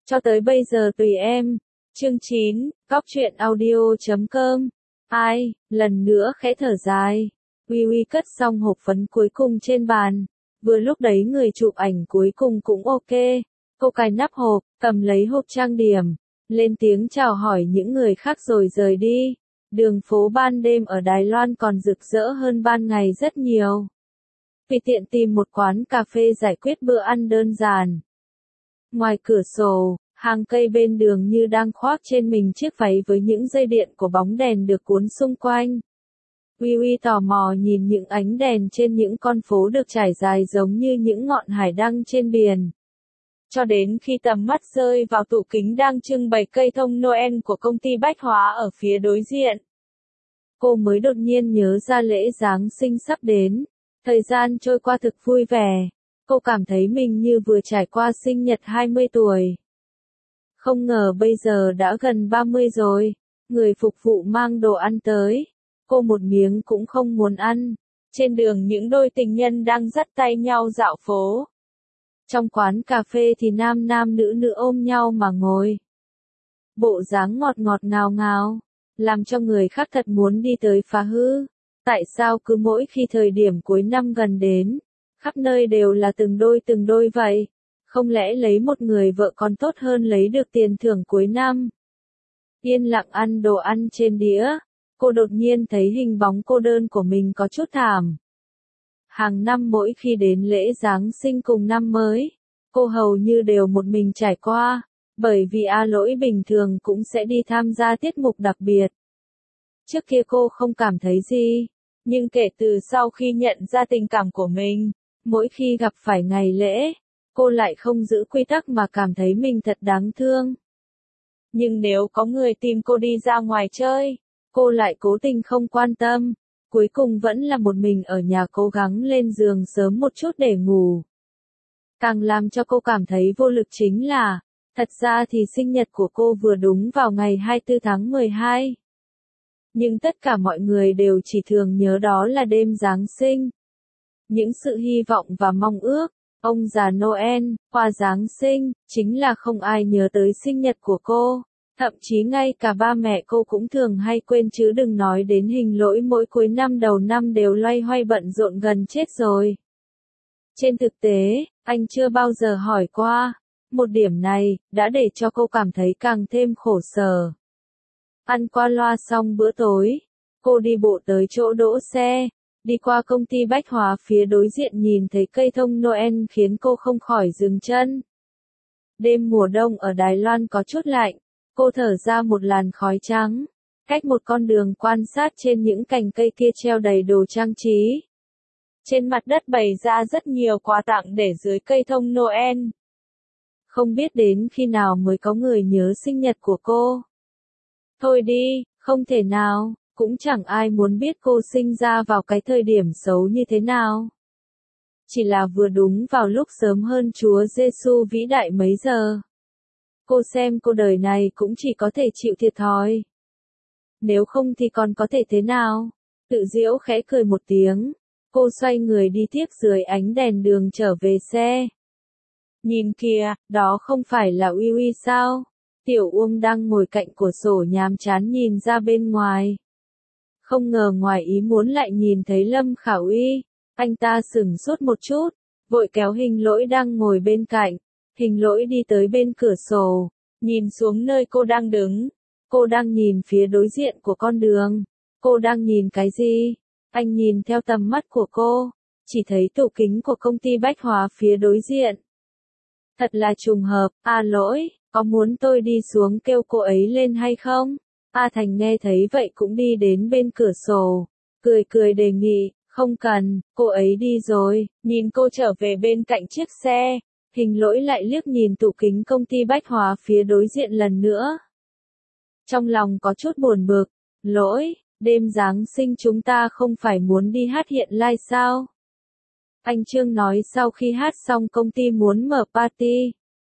Cho tới bây giờ tùy em. Chương 9, Cóc truyện audio.com. Ai, lần nữa khẽ thở dài. Uy Uy cất xong hộp phấn cuối cùng trên bàn. Vừa lúc đấy người chụp ảnh cuối cùng cũng ok. Cô cài nắp hộp, cầm lấy hộp trang điểm. Lên tiếng chào hỏi những người khác rồi rời đi. Đường phố ban đêm ở Đài Loan còn rực rỡ hơn ban ngày rất nhiều. Vì tiện tìm một quán cà phê giải quyết bữa ăn đơn giản. Ngoài cửa sổ, hàng cây bên đường như đang khoác trên mình chiếc váy với những dây điện của bóng đèn được cuốn xung quanh. Uy Uy tò mò nhìn những ánh đèn trên những con phố được trải dài giống như những ngọn hải đăng trên biển. Cho đến khi tầm mắt rơi vào tủ kính đang trưng bày cây thông Noel của công ty bách hóa ở phía đối diện. Cô mới đột nhiên nhớ ra lễ Giáng sinh sắp đến. Thời gian trôi qua thực vui vẻ. Cô cảm thấy mình như vừa trải qua sinh nhật 20 tuổi. Không ngờ bây giờ đã gần 30 rồi. Người phục vụ mang đồ ăn tới. Cô một miếng cũng không muốn ăn. Trên đường những đôi tình nhân đang dắt tay nhau dạo phố. Trong quán cà phê thì nam nam nữ nữ ôm nhau mà ngồi. Bộ dáng ngọt ngọt ngào ngào. Làm cho người khác thật muốn đi tới phá hư. Tại sao cứ mỗi khi thời điểm cuối năm gần đến, khắp nơi đều là từng đôi vậy? Không lẽ lấy một người vợ còn tốt hơn lấy được tiền thưởng cuối năm? Yên lặng ăn đồ ăn trên đĩa, cô đột nhiên thấy hình bóng cô đơn của mình có chút thảm. Hàng năm mỗi khi đến lễ Giáng sinh cùng năm mới, cô hầu như đều một mình trải qua, bởi vì A Lỗi bình thường cũng sẽ đi tham gia tiết mục đặc biệt. Trước kia cô không cảm thấy gì, nhưng kể từ sau khi nhận ra tình cảm của mình, mỗi khi gặp phải ngày lễ, cô lại không giữ quy tắc mà cảm thấy mình thật đáng thương. Nhưng nếu có người tìm cô đi ra ngoài chơi, cô lại cố tình không quan tâm, cuối cùng vẫn là một mình ở nhà cố gắng lên giường sớm một chút để ngủ. Càng làm cho cô cảm thấy vô lực chính là, thật ra thì sinh nhật của cô vừa đúng vào ngày 24 tháng 12. Nhưng tất cả mọi người đều chỉ thường nhớ đó là đêm Giáng sinh. Những sự hy vọng và mong ước, ông già Noel, hoa Giáng sinh, chính là không ai nhớ tới sinh nhật của cô. Thậm chí ngay cả ba mẹ cô cũng thường hay quên chứ đừng nói đến Hình Lỗi mỗi cuối năm đầu năm đều loay hoay bận rộn gần chết rồi. Trên thực tế, anh chưa bao giờ hỏi qua. Một điểm này, đã để cho cô cảm thấy càng thêm khổ sở. Ăn qua loa xong bữa tối, cô đi bộ tới chỗ đỗ xe, đi qua công ty bách hóa phía đối diện nhìn thấy cây thông Noel khiến cô không khỏi dừng chân. Đêm mùa đông ở Đài Loan có chút lạnh, cô thở ra một làn khói trắng, cách một con đường quan sát trên những cành cây kia treo đầy đồ trang trí. Trên mặt đất bày ra rất nhiều quà tặng để dưới cây thông Noel. Không biết đến khi nào mới có người nhớ sinh nhật của cô. Thôi đi, không thể nào, cũng chẳng ai muốn biết cô sinh ra vào cái thời điểm xấu như thế nào. Chỉ là vừa đúng vào lúc sớm hơn Chúa Giêsu vĩ đại mấy giờ. Cô xem cô đời này cũng chỉ có thể chịu thiệt thòi. Nếu không thì còn có thể thế nào? Tự giễu khẽ cười một tiếng. Cô xoay người đi tiếp dưới ánh đèn đường trở về xe. Nhìn kìa, đó không phải là Uy Uy sao? Tiểu Uông đang ngồi cạnh cửa sổ nhàm chán nhìn ra bên ngoài. Không ngờ ngoài ý muốn lại nhìn thấy Lâm Khả Uy. Anh ta sửng sốt một chút, vội kéo Hình Lỗi đang ngồi bên cạnh. Hình Lỗi đi tới bên cửa sổ, nhìn xuống nơi cô đang đứng. Cô đang nhìn phía đối diện của con đường. Cô đang nhìn cái gì? Anh nhìn theo tầm mắt của cô, chỉ thấy tủ kính của công ty bách hóa phía đối diện. Thật là trùng hợp, A Lỗi, có muốn tôi đi xuống kêu cô ấy lên hay không? A Thành nghe thấy vậy cũng đi đến bên cửa sổ, cười đề nghị, không cần, cô ấy đi rồi. Nhìn cô trở về bên cạnh chiếc xe, Hình Lỗi lại liếc nhìn tủ kính công ty bách hóa phía đối diện lần nữa. Trong lòng có chút buồn bực, Lỗi, đêm Giáng sinh chúng ta không phải muốn đi hát hiện live sao? Anh Trương nói sau khi hát xong công ty muốn mở party.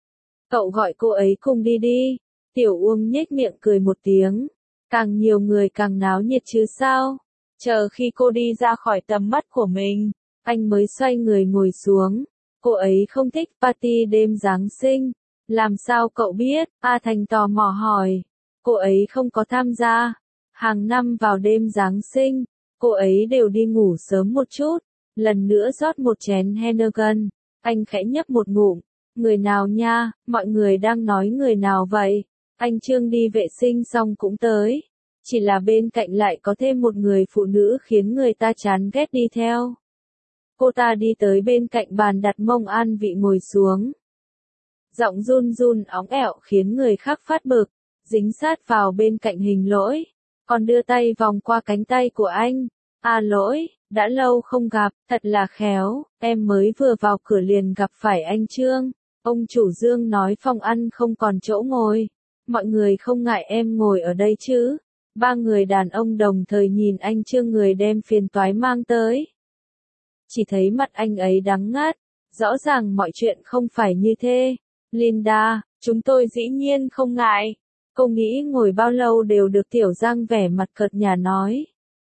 Cậu gọi cô ấy cùng đi đi. Tiểu Uông nhếch miệng cười một tiếng. Càng nhiều người càng náo nhiệt chứ sao? Chờ khi cô đi ra khỏi tầm mắt của mình, anh mới xoay người ngồi xuống. Cô ấy không thích party đêm Giáng sinh. Làm sao cậu biết? A Thành tò mò hỏi. Cô ấy không có tham gia. Hàng năm vào đêm Giáng sinh, cô ấy đều đi ngủ sớm một chút. Lần nữa rót một chén Heineken. Anh khẽ nhấp một ngụm. Người nào nha, mọi người đang nói người nào vậy? Anh Trương đi vệ sinh xong cũng tới. Chỉ là bên cạnh lại có thêm một người phụ nữ khiến người ta chán ghét đi theo. Cô ta đi tới bên cạnh bàn đặt mông an vị ngồi xuống. Giọng run run óng ẻo khiến người khác phát bực, dính sát vào bên cạnh Hình Lỗi, còn đưa tay vòng qua cánh tay của anh. À Lỗi, đã lâu không gặp, thật là khéo, em mới vừa vào cửa liền gặp phải anh Trương. Ông chủ Dương nói phòng ăn không còn chỗ ngồi, mọi người không ngại em ngồi ở đây chứ. Ba người đàn ông đồng thời nhìn anh Trương người đem phiền toái mang tới. Chỉ thấy mặt anh ấy đắng ngắt, rõ ràng mọi chuyện không phải như thế. Linda, chúng tôi dĩ nhiên không ngại. Cô nghĩ ngồi bao lâu đều được Tiểu Giang vẻ mặt cợt nhả nói.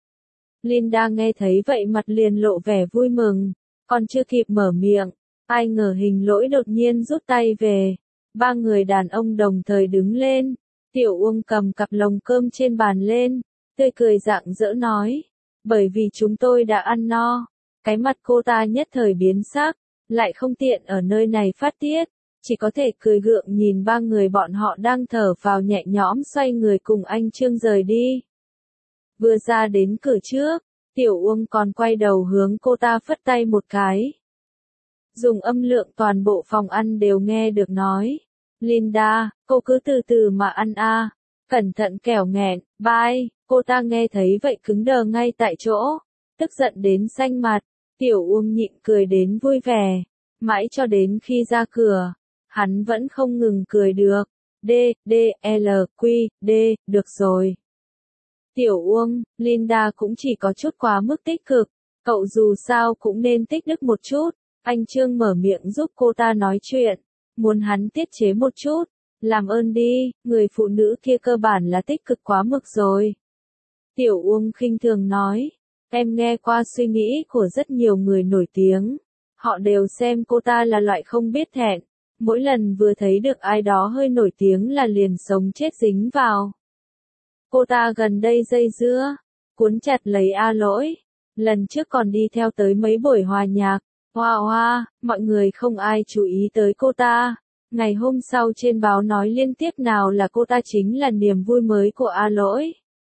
Linda nghe thấy vậy mặt liền lộ vẻ vui mừng, còn chưa kịp mở miệng, ai ngờ Hình Lỗi đột nhiên rút tay về. Ba người đàn ông đồng thời đứng lên, Tiểu Uông cầm cặp lồng cơm trên bàn lên, tươi cười rạng rỡ nói, bởi vì chúng tôi đã ăn no. Cái mặt cô ta nhất thời biến sắc, lại không tiện ở nơi này phát tiết, chỉ có thể cười gượng nhìn ba người bọn họ đang thở vào nhẹ nhõm xoay người cùng anh Trương rời đi. Vừa ra đến cửa trước, Tiểu Uông còn quay đầu hướng cô ta phất tay một cái. Dùng âm lượng toàn bộ phòng ăn đều nghe được nói. Linda, cô cứ từ từ mà ăn a, cẩn thận kẻo nghẹn, bye. Cô ta nghe thấy vậy cứng đờ ngay tại chỗ, tức giận đến xanh mặt. Tiểu Uông nhịn cười đến vui vẻ, mãi cho đến khi ra cửa, hắn vẫn không ngừng cười được. D, D, L, Q, D, được rồi. Tiểu Uông, Linda cũng chỉ có chút quá mức tích cực, cậu dù sao cũng nên tích đức một chút. Anh Trương mở miệng giúp cô ta nói chuyện, muốn hắn tiết chế một chút, làm ơn đi, người phụ nữ kia cơ bản là tích cực quá mức rồi. Tiểu Uông khinh thường nói, em nghe qua suy nghĩ của rất nhiều người nổi tiếng, họ đều xem cô ta là loại không biết thẹn, mỗi lần vừa thấy được ai đó hơi nổi tiếng là liền sống chết dính vào. Cô ta gần đây dây dưa, cuốn chặt lấy A Lỗi, lần trước còn đi theo tới mấy buổi hòa nhạc, hoa hoa, mọi người không ai chú ý tới cô ta. Ngày hôm sau trên báo nói liên tiếp nào là cô ta chính là niềm vui mới của A Lỗi.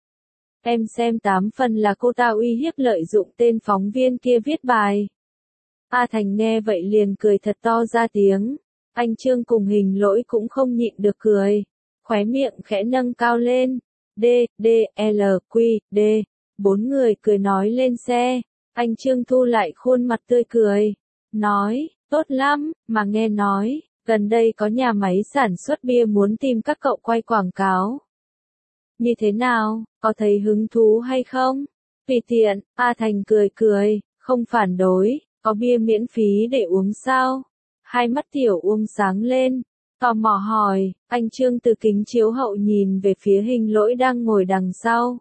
Em xem 8 phần là cô ta uy hiếp lợi dụng tên phóng viên kia viết bài. A Thành nghe vậy liền cười thật to ra tiếng. Anh Trương cùng Hình Lỗi cũng không nhịn được cười. Khóe miệng khẽ nâng cao lên. D, D, L, Q, D. 4 người cười nói lên xe. Anh Trương thu lại khuôn mặt tươi cười. Nói, tốt lắm, mà nghe nói, gần đây có nhà máy sản xuất bia muốn tìm các cậu quay quảng cáo. Như thế nào, có thấy hứng thú hay không? Tùy tiện, A Thành cười cười, không phản đối, có bia miễn phí để uống sao? Hai mắt Tiểu Uông sáng lên, tò mò hỏi, anh Trương từ kính chiếu hậu nhìn về phía Hình Lỗi đang ngồi đằng sau.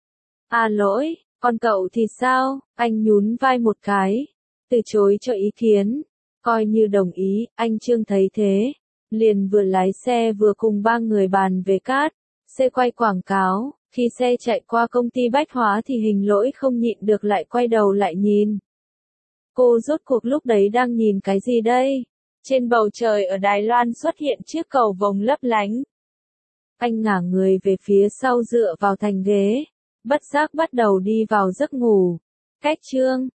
À Lỗi, còn cậu thì sao? Anh nhún vai một cái, từ chối cho ý kiến, coi như đồng ý. Anh Trương thấy thế, liền vừa lái xe vừa cùng ba người bàn về cát, xe quay quảng cáo. Khi xe chạy qua công ty bách hóa thì Hình Lỗi không nhịn được lại quay đầu lại nhìn. Cô rốt cuộc lúc đấy đang nhìn cái gì đây? Trên bầu trời ở Đài Loan xuất hiện chiếc cầu vồng lấp lánh. Anh ngả người về phía sau dựa vào thành ghế, bất giác bắt đầu đi vào giấc ngủ. Cách chương